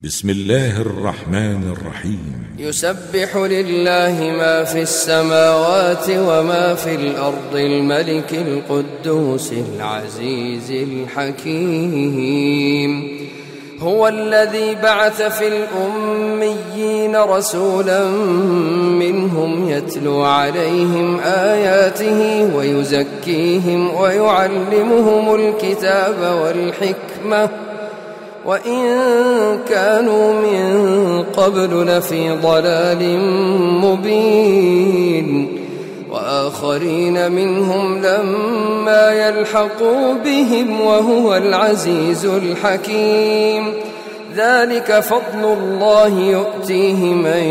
بسم الله الرحمن الرحيم. يسبح لله ما في السماوات وما في الأرض الملك القدوس العزيز الحكيم. هو الذي بعث في الأميين رسولا منهم يتلو عليهم آياته ويزكيهم ويعلمهم الكتاب والحكمة وإن كانوا من قبل لفي ضلال مبين وآخرين منهم لما يلحقوا بهم وهو العزيز الحكيم. ذلك فضل الله يؤتيه من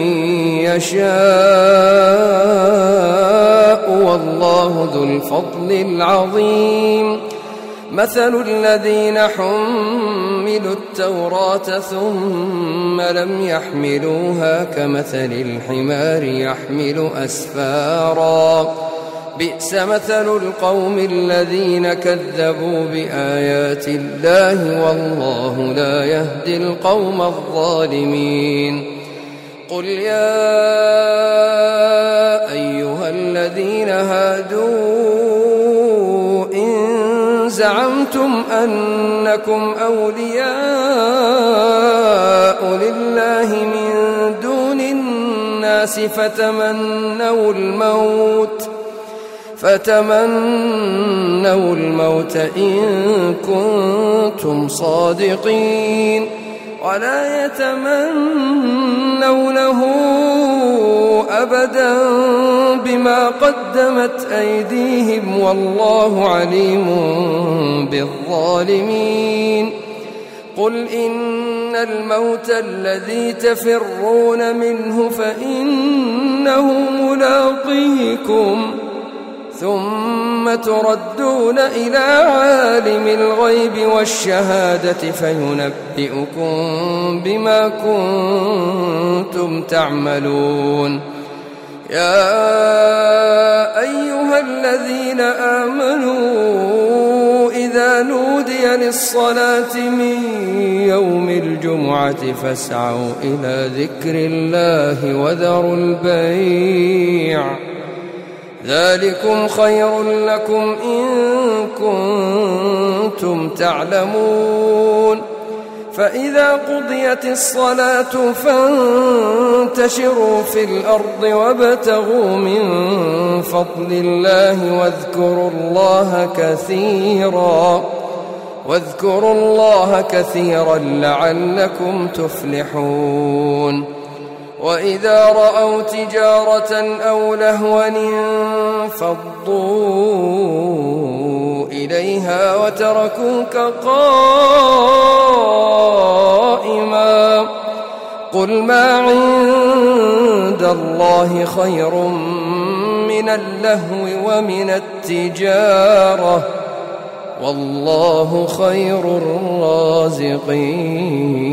يشاء والله ذو الفضل العظيم. مثل الذين حملوا التوراة ثم لم يحملوها كمثل الحمار يحمل أسفارا بئس مثل القوم الذين كذبوا بآيات الله والله لا يهدي القوم الظالمين. قل يا أيها الذين هادوا إن زعمتم أنكم أولياء لله من دون الناس فتمنوا الموت إن كنتم صادقين ولا يتمنونه أبدا بما قدمت أيديهم والله عليم بالظالمين. قل إن الموت الذي تفرون منه فإنه ملاقيكم ثم تردون إلى عالم الغيب والشهادة فينبئكم بما كنتم تعملون. يا أيها الذين آمنوا إذا نودي للصلاة من يوم الجمعة فاسعوا إلى ذكر الله وذروا البيع ذلكم خير لكم إن كنتم تعلمون. فإذا قضيت الصلاة فانتشروا في الأرض وابتغوا من فضل الله واذكروا الله كثيرا لعلكم تفلحون. وإذا رأوا تجارة أو لهوا انفضوا إليها وتركوك قائما قل ما عند الله خير من اللهو ومن التجارة والله خير الرازقين.